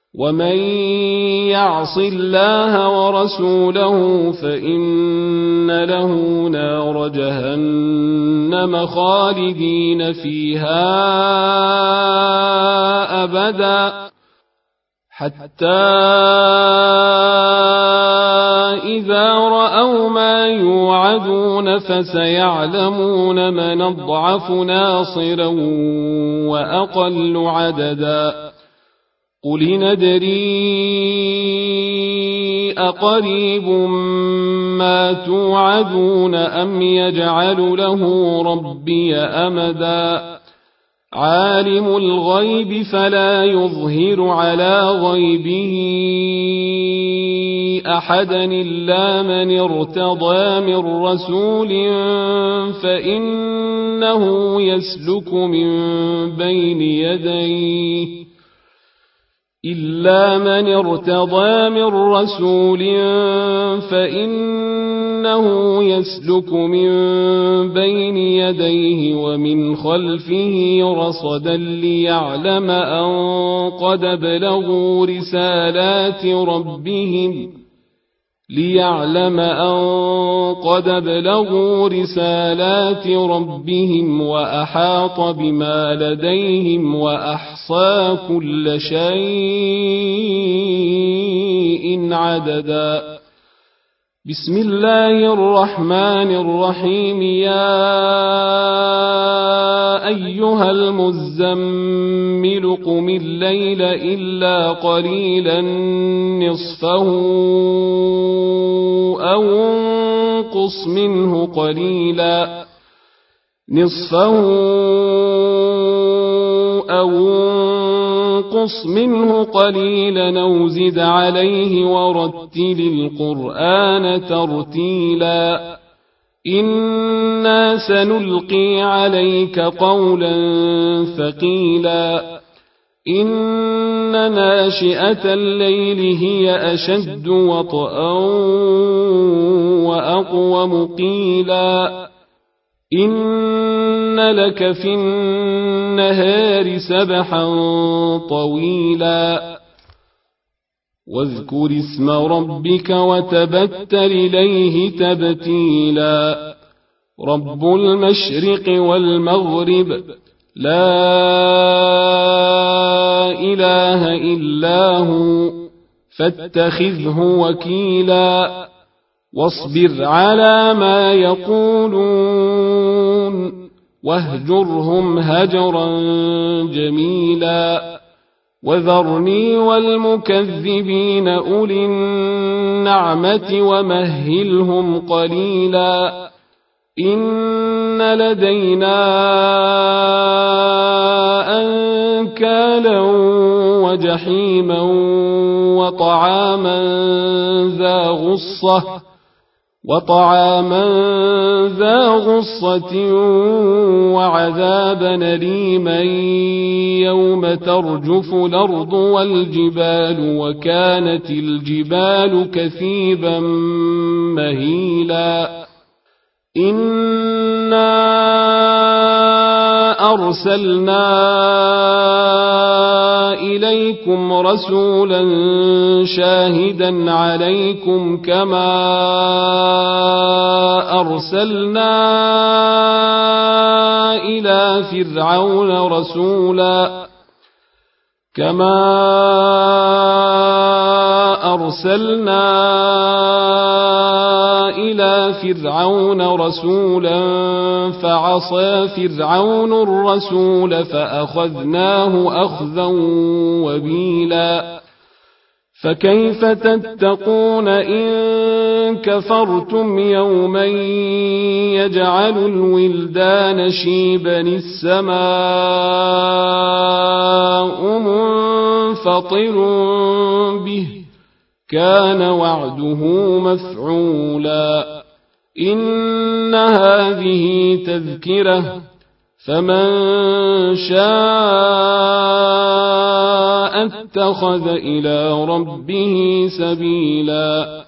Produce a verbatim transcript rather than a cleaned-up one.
ومن يعص الله ورسوله فإن له نار جهنم خالدين فيها أبدا حتى إذا رأوا ما يوعدون فسيعلمون من أضعف ناصرا وأقل عددا قل ندري أقريب ما توعدون أم يجعل له ربي أمدا عالم الغيب فلا يظهر على غيبه أحدا إلا من ارتضى من رسول فإنه يسلك من بين يديه إلا من ارتضى من رسول فإنه يسلك من بين يديه ومن خلفه رصدا ليعلم أن قد بلغوا رسالات ربهم ليعلم أن قد بلغوا رسالات ربهم وأحاط بما لديهم وأحصى كل شيء عددا بسم الله الرحمن الرحيم يا أيها المزمل قم الليل إلا قليلا نصفه أو انقص منه قليلا نصفه أو انقص منه قليلا أو زد عليه ورتل القرآن ترتيلا إنا سنلقي عليك قولا ثقيلا إن ناشئة الليل هي أشد وطئا وأقوم قيلا إن لك في النهار سبحا طويلا واذكر اسم ربك وتبتل إليه تبتيلا رب المشرق والمغرب لا إله إلا هو فاتخذه وكيلا واصبر على ما يقولون واهجرهم هجرا جميلا وذرني والمكذبين أولي النعمة ومهلهم قليلا إن لدينا أنكالا وجحيما وطعاما ذا غصة وطعاما ذا غصة وعذابا أليما يوم ترجف الأرض والجبال وكانت الجبال كثيبا مهيلا إنا أرسلنا إليكم رسولا شاهدا عليكم كما أرسلنا إلى فرعون رسولا كما أرسلنا إلى فرعون رسولا فعصى فرعون الرسول فأخذناه أخذا وبيلا فكيف تتقون إن كفرتم يوما يجعل الولدان شيبا السماء منفطر به كان وعده مفعولا إن هذه تذكرة فمن شاء اتخذ إلى ربه سبيلا